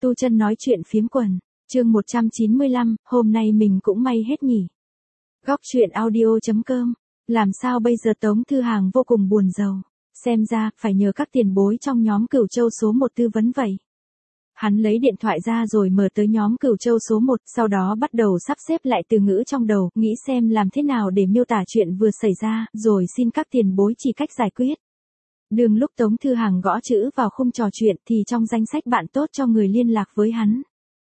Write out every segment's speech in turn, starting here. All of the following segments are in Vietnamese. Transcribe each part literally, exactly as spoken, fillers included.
Tu Chân nói chuyện phiếm quần, chương một trăm chín mươi lăm, hôm nay mình cũng may hết nhỉ. Góc truyện audio.com, làm sao bây giờ Tống Thư Hàng vô cùng buồn rầu, xem ra phải nhờ các tiền bối trong nhóm Cửu Châu số một tư vấn vậy. Hắn lấy điện thoại ra rồi mở tới nhóm Cửu Châu số một, sau đó bắt đầu sắp xếp lại từ ngữ trong đầu, nghĩ xem làm thế nào để miêu tả chuyện vừa xảy ra, rồi xin các tiền bối chỉ cách giải quyết. Đường lúc Tống Thư Hàng gõ chữ vào khung trò chuyện thì trong danh sách bạn tốt cho người liên lạc với hắn.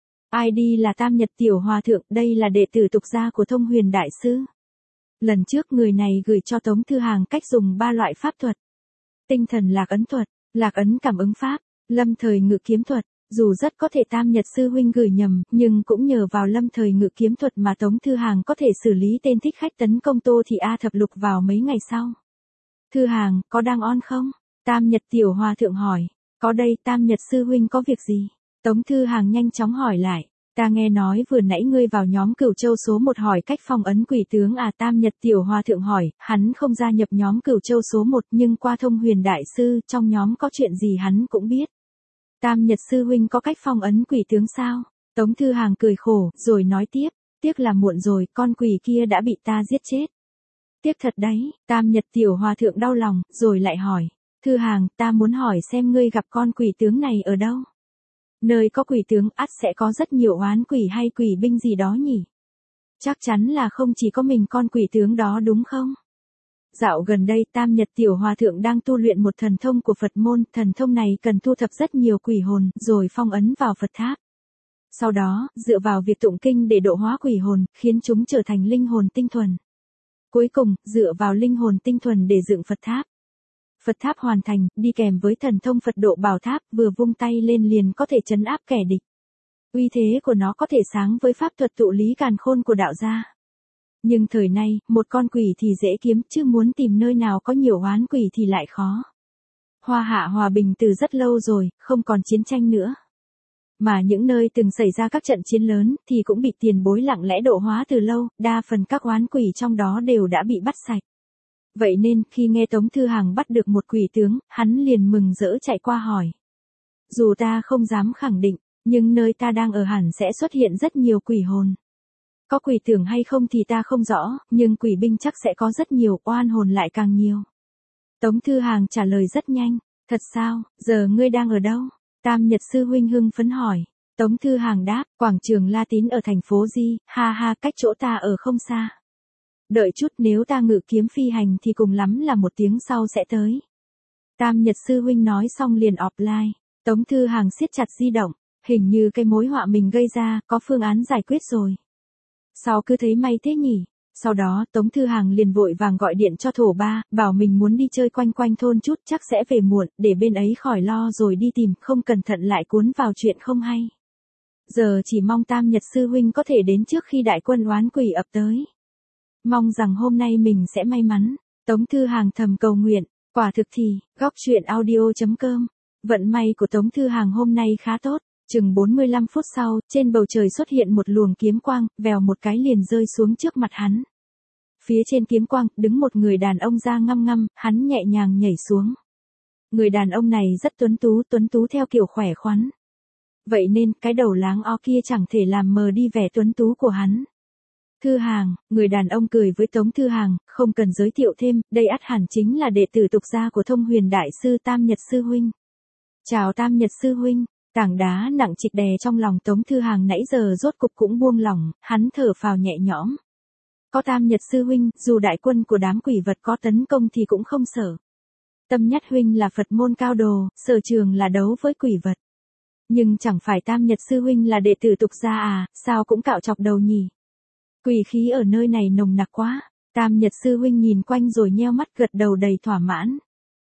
i đê là Tam Nhật Tiểu Hòa Thượng, đây là đệ tử tục gia của Thông Huyền Đại Sư. Lần trước người này gửi cho Tống Thư Hàng cách dùng ba loại pháp thuật. Tinh thần lạc ấn thuật, lạc ấn cảm ứng pháp, lâm thời ngự kiếm thuật. Dù rất có thể Tam Nhật Sư huynh gửi nhầm, nhưng cũng nhờ vào lâm thời ngự kiếm thuật mà Tống Thư Hàng có thể xử lý tên thích khách tấn công Tô Thị A Thập Lục vào mấy ngày sau. Thư Hàng, có đang on không? Tam Nhật Tiểu Hòa Thượng hỏi. Có đây, Tam Nhật Sư huynh có việc gì? Tống Thư Hàng nhanh chóng hỏi lại. Ta nghe nói vừa nãy ngươi vào nhóm Cửu Châu số một hỏi cách phong ấn quỷ tướng à? Tam Nhật Tiểu Hòa Thượng hỏi, hắn không gia nhập nhóm Cửu Châu số một nhưng qua Thông Huyền Đại Sư, trong nhóm có chuyện gì hắn cũng biết. Tam Nhật Sư huynh có cách phong ấn quỷ tướng sao? Tống Thư Hàng cười khổ, rồi nói tiếp, tiếc là muộn rồi, con quỷ kia đã bị ta giết chết. Tiếc thật đấy, Tam Nhật Tiểu Hòa Thượng đau lòng, rồi lại hỏi, Thư Hàng, ta muốn hỏi xem ngươi gặp con quỷ tướng này ở đâu? Nơi có quỷ tướng ắt sẽ có rất nhiều oán quỷ hay quỷ binh gì đó nhỉ? Chắc chắn là không chỉ có mình con quỷ tướng đó đúng không? Dạo gần đây Tam Nhật Tiểu Hòa Thượng đang tu luyện một thần thông của Phật môn, thần thông này cần thu thập rất nhiều quỷ hồn, rồi phong ấn vào Phật tháp. Sau đó, dựa vào việc tụng kinh để độ hóa quỷ hồn, khiến chúng trở thành linh hồn tinh thuần. Cuối cùng, dựa vào linh hồn tinh thuần để dựng Phật tháp. Phật tháp hoàn thành, đi kèm với thần thông Phật độ bảo tháp, vừa vung tay lên liền có thể trấn áp kẻ địch. Uy thế của nó có thể sáng với pháp thuật tụ lý càn khôn của đạo gia. Nhưng thời nay, một con quỷ thì dễ kiếm, chứ muốn tìm nơi nào có nhiều oán quỷ thì lại khó. Hoa Hạ hòa bình từ rất lâu rồi, không còn chiến tranh nữa. Mà những nơi từng xảy ra các trận chiến lớn, thì cũng bị tiền bối lặng lẽ độ hóa từ lâu, đa phần các oán quỷ trong đó đều đã bị bắt sạch. Vậy nên, khi nghe Tống Thư Hàng bắt được một quỷ tướng, hắn liền mừng rỡ chạy qua hỏi. Dù ta không dám khẳng định, nhưng nơi ta đang ở hẳn sẽ xuất hiện rất nhiều quỷ hồn. Có quỷ tưởng hay không thì ta không rõ, nhưng quỷ binh chắc sẽ có rất nhiều, oan hồn lại càng nhiều. Tống Thư Hàng trả lời rất nhanh, thật sao, giờ ngươi đang ở đâu? Tam Nhật Sư huynh hưng phấn hỏi. Tống Thư Hàng đáp, quảng trường La Tín ở thành phố Di, ha ha, cách chỗ ta ở không xa. Đợi chút, nếu ta ngự kiếm phi hành thì cùng lắm là một tiếng sau sẽ tới. Tam Nhật Sư huynh nói xong liền offline. Tống Thư Hàng siết chặt di động, hình như cái mối họa mình gây ra, có phương án giải quyết rồi. Sao cứ thấy may thế nhỉ? Sau đó, Tống Thư Hàng liền vội vàng gọi điện cho thổ ba, bảo mình muốn đi chơi quanh quanh thôn chút, chắc sẽ về muộn, để bên ấy khỏi lo rồi đi tìm, không cẩn thận lại cuốn vào chuyện không hay. Giờ chỉ mong Tam Nhật Sư huynh có thể đến trước khi đại quân oán quỷ ập tới. Mong rằng hôm nay mình sẽ may mắn. Tống Thư Hàng thầm cầu nguyện, quả thực thì, góc truyện audio.com, vận may của Tống Thư Hàng hôm nay khá tốt. Chừng bốn mươi lăm phút sau, trên bầu trời xuất hiện một luồng kiếm quang, vèo một cái liền rơi xuống trước mặt hắn. Phía trên kiếm quang, đứng một người đàn ông da ngăm ngăm, hắn nhẹ nhàng nhảy xuống. Người đàn ông này rất tuấn tú, tuấn tú theo kiểu khỏe khoắn. Vậy nên, cái đầu láng o kia chẳng thể làm mờ đi vẻ tuấn tú của hắn. Thư Hàng, người đàn ông cười với Tống Thư Hàng, không cần giới thiệu thêm, đây ắt hẳn chính là đệ tử tục gia của Thông Huyền Đại Sư Tam Nhật Sư huynh. Chào Tam Nhật Sư huynh. Tảng đá nặng trịch đè trong lòng Tống Thư Hàng nãy giờ rốt cục cũng buông lỏng, hắn thở phào nhẹ nhõm. Có Tam Nhật Sư huynh, dù đại quân của đám quỷ vật có tấn công thì cũng không sợ. Tâm Nhất huynh là Phật môn cao đồ, sở trường là đấu với quỷ vật. Nhưng chẳng phải Tam Nhật Sư huynh là đệ tử tục gia à, sao cũng cạo chọc đầu nhỉ? Quỷ khí ở nơi này nồng nặc quá. Tam Nhật Sư huynh nhìn quanh rồi nheo mắt gật đầu đầy thỏa mãn.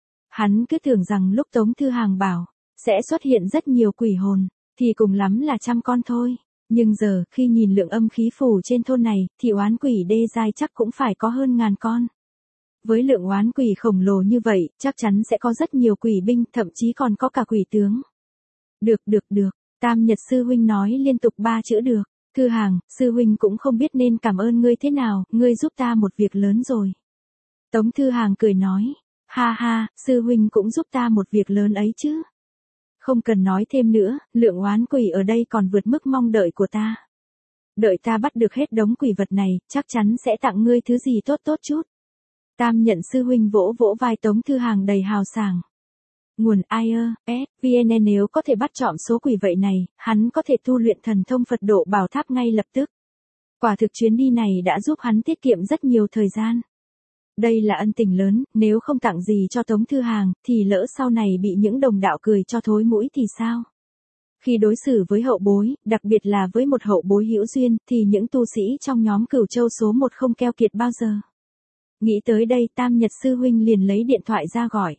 Hắn cứ tưởng rằng lúc Tống Thư Hàng bảo sẽ xuất hiện rất nhiều quỷ hồn, thì cùng lắm là trăm con thôi. Nhưng giờ, khi nhìn lượng âm khí phủ trên thôn này, thì oán quỷ đê giai chắc cũng phải có hơn ngàn con. Với lượng oán quỷ khổng lồ như vậy, chắc chắn sẽ có rất nhiều quỷ binh, thậm chí còn có cả quỷ tướng. Được được được, Tam Nhật Sư huynh nói liên tục ba chữ được. Thư Hàng, Sư huynh cũng không biết nên cảm ơn ngươi thế nào, ngươi giúp ta một việc lớn rồi. Tống Thư Hàng cười nói, ha ha, Sư huynh cũng giúp ta một việc lớn ấy chứ. Không cần nói thêm nữa, lượng oán quỷ ở đây còn vượt mức mong đợi của ta. Đợi ta bắt được hết đống quỷ vật này, chắc chắn sẽ tặng ngươi thứ gì tốt tốt chút. Tam nhận sư huynh vỗ vỗ vai Tống Thư Hàng đầy hào sảng. Nguồn i e s vê en nếu có thể bắt trọn số quỷ vậy này, hắn có thể tu luyện thần thông Phật độ bảo tháp ngay lập tức. Quả thực chuyến đi này đã giúp hắn tiết kiệm rất nhiều thời gian. Đây là ân tình lớn, nếu không tặng gì cho Tống Thư Hàng, thì lỡ sau này bị những đồng đạo cười cho thối mũi thì sao? Khi đối xử với hậu bối, đặc biệt là với một hậu bối hữu duyên, thì những tu sĩ trong nhóm Cửu Châu số một không keo kiệt bao giờ. Nghĩ tới đây Tam Nhật sư huynh liền lấy điện thoại ra gọi.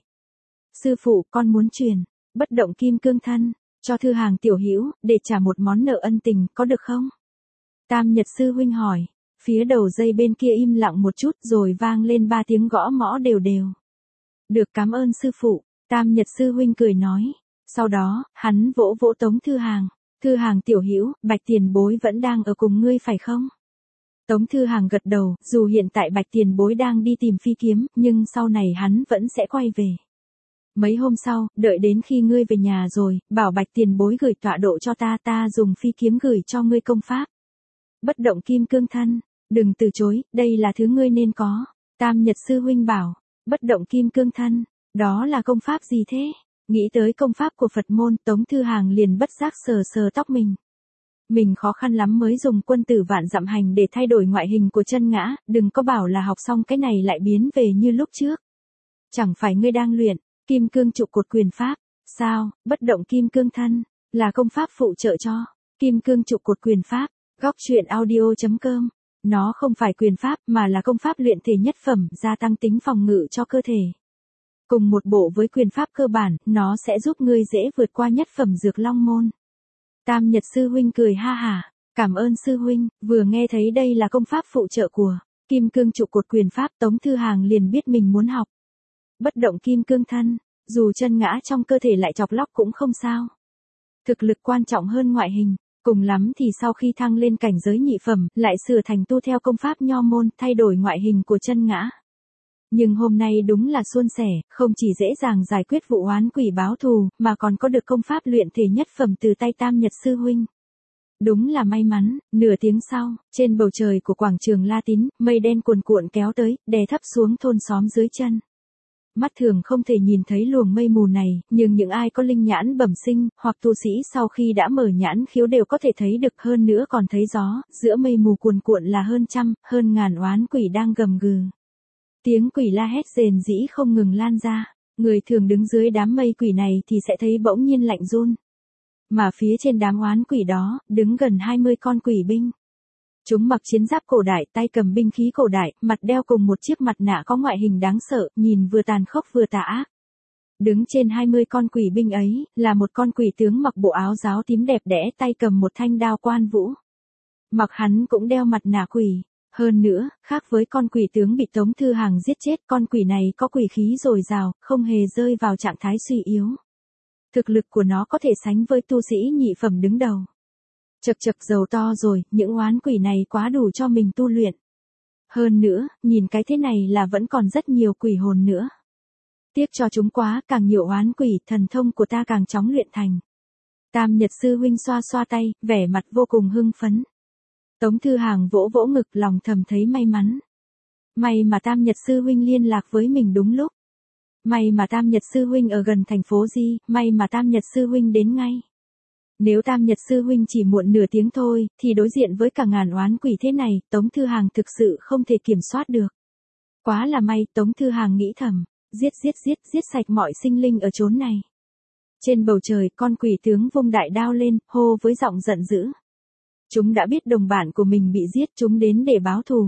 Sư phụ, con muốn truyền bất động kim cương thân cho Thư Hàng tiểu hữu để trả một món nợ ân tình, có được không? Tam Nhật sư huynh hỏi. Phía đầu dây bên kia im lặng một chút rồi vang lên ba tiếng gõ mõ đều đều. Được, cảm ơn sư phụ, Tam Nhật sư huynh cười nói. Sau đó, hắn vỗ vỗ Tống Thư Hàng. Thư Hàng tiểu hữu, Bạch Tiền Bối vẫn đang ở cùng ngươi phải không? Tống Thư Hàng gật đầu, dù hiện tại Bạch Tiền Bối đang đi tìm phi kiếm, nhưng sau này hắn vẫn sẽ quay về. Mấy hôm sau, đợi đến khi ngươi về nhà rồi, bảo Bạch Tiền Bối gửi tọa độ cho ta, ta dùng phi kiếm gửi cho ngươi công pháp. Bất động kim cương thân, đừng từ chối, đây là thứ ngươi nên có. Tam Nhật sư huynh bảo, bất động kim cương thân, đó là công pháp gì thế? Nghĩ tới công pháp của Phật môn, Tống Thư Hàng liền bất giác sờ sờ tóc mình. Mình khó khăn lắm mới dùng quân tử vạn dặm hành để thay đổi ngoại hình của chân ngã, đừng có bảo là học xong cái này lại biến về như lúc trước. Chẳng phải ngươi đang luyện kim cương trụ cột quyền pháp, sao? Bất động kim cương thân là công pháp phụ trợ cho kim cương trụ cột quyền pháp. Góc truyện audio chấm com. Nó không phải quyền pháp mà là công pháp luyện thể nhất phẩm, gia tăng tính phòng ngự cho cơ thể. Cùng một bộ với quyền pháp cơ bản, nó sẽ giúp ngươi dễ vượt qua nhất phẩm dược long môn. Tam Nhật sư huynh cười ha hả. Cảm ơn sư huynh, vừa nghe thấy đây là công pháp phụ trợ của kim cương trụ cột quyền pháp, Tống Thư Hàng liền biết mình muốn học. Bất động kim cương thân, dù chân ngã trong cơ thể lại chọc lóc cũng không sao. Thực lực quan trọng hơn ngoại hình. Cùng lắm thì sau khi thăng lên cảnh giới nhị phẩm, lại sửa thành tu theo công pháp nho môn, thay đổi ngoại hình của chân ngã. Nhưng hôm nay đúng là suôn sẻ, không chỉ dễ dàng giải quyết vụ oán quỷ báo thù, mà còn có được công pháp luyện thể nhất phẩm từ tay Tam Nhật sư huynh. Đúng là may mắn. Nửa tiếng sau, trên bầu trời của quảng trường La Tín, mây đen cuồn cuộn kéo tới, đè thấp xuống thôn xóm dưới chân. Mắt thường không thể nhìn thấy luồng mây mù này, nhưng những ai có linh nhãn bẩm sinh, hoặc tu sĩ sau khi đã mở nhãn khiếu đều có thể thấy được, hơn nữa còn thấy gió, giữa mây mù cuồn cuộn là hơn trăm, hơn ngàn oán quỷ đang gầm gừ. Tiếng quỷ la hét rền rĩ không ngừng lan ra, người thường đứng dưới đám mây quỷ này thì sẽ thấy bỗng nhiên lạnh run. Mà phía trên đám oán quỷ đó, đứng gần hai mươi con quỷ binh. Chúng mặc chiến giáp cổ đại, tay cầm binh khí cổ đại, mặt đeo cùng một chiếc mặt nạ có ngoại hình đáng sợ, nhìn vừa tàn khốc vừa tà ác. Đứng trên hai mươi con quỷ binh ấy, là một con quỷ tướng mặc bộ áo giáo tím đẹp đẽ, tay cầm một thanh đao quan vũ. Mặc hắn cũng đeo mặt nạ quỷ. Hơn nữa, khác với con quỷ tướng bị Tống Thư Hàng giết chết, con quỷ này có quỷ khí dồi dào, không hề rơi vào trạng thái suy yếu. Thực lực của nó có thể sánh với tu sĩ nhị phẩm đứng đầu. Chật chật, giàu to rồi, những oán quỷ này quá đủ cho mình tu luyện. Hơn nữa, nhìn cái thế này là vẫn còn rất nhiều quỷ hồn nữa. Tiếc cho chúng quá, càng nhiều oán quỷ, thần thông của ta càng chóng luyện thành. Tam Nhật sư huynh xoa xoa tay, vẻ mặt vô cùng hưng phấn. Tống Thư Hàng vỗ vỗ ngực, lòng thầm thấy may mắn. May mà Tam Nhật sư huynh liên lạc với mình đúng lúc. May mà Tam Nhật sư huynh ở gần thành phố Di, may mà Tam Nhật sư huynh đến ngay. Nếu Tam Nhật sư huynh chỉ muộn nửa tiếng thôi, thì đối diện với cả ngàn oán quỷ thế này, Tống Thư Hàng thực sự không thể kiểm soát được. Quá là may, Tống Thư Hàng nghĩ thầm, giết giết giết, giết sạch mọi sinh linh ở chốn này. Trên bầu trời, con quỷ tướng vung đại đao lên, hô với giọng giận dữ. Chúng đã biết đồng bạn của mình bị giết, chúng đến để báo thù.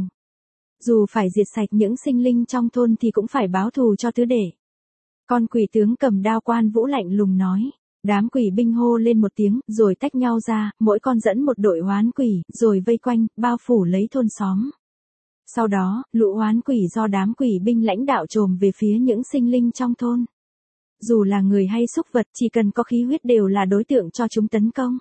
Dù phải diệt sạch những sinh linh trong thôn thì cũng phải báo thù cho tứ đệ. Con quỷ tướng cầm đao quan vũ lạnh lùng nói. Đám quỷ binh hô lên một tiếng, rồi tách nhau ra, mỗi con dẫn một đội oán quỷ, rồi vây quanh, bao phủ lấy thôn xóm. Sau đó, lũ oán quỷ do đám quỷ binh lãnh đạo trồm về phía những sinh linh trong thôn. Dù là người hay súc vật, chỉ cần có khí huyết đều là đối tượng cho chúng tấn công.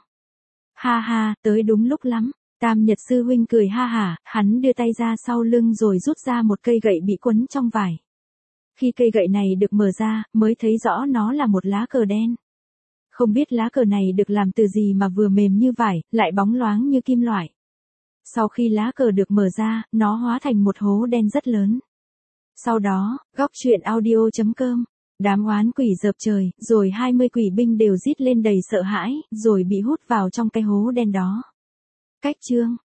Ha ha, tới đúng lúc lắm. Tam Nhật sư huynh cười ha hả, hắn đưa tay ra sau lưng rồi rút ra một cây gậy bị quấn trong vải. Khi cây gậy này được mở ra, mới thấy rõ nó là một lá cờ đen. Không biết lá cờ này được làm từ gì mà vừa mềm như vải, lại bóng loáng như kim loại. Sau khi lá cờ được mở ra, nó hóa thành một hố đen rất lớn. Sau đó, góc truyện audio chấm com, đám oán quỷ dợp trời, rồi hai mươi quỷ binh đều rít lên đầy sợ hãi, rồi bị hút vào trong cái hố đen đó. Cách chương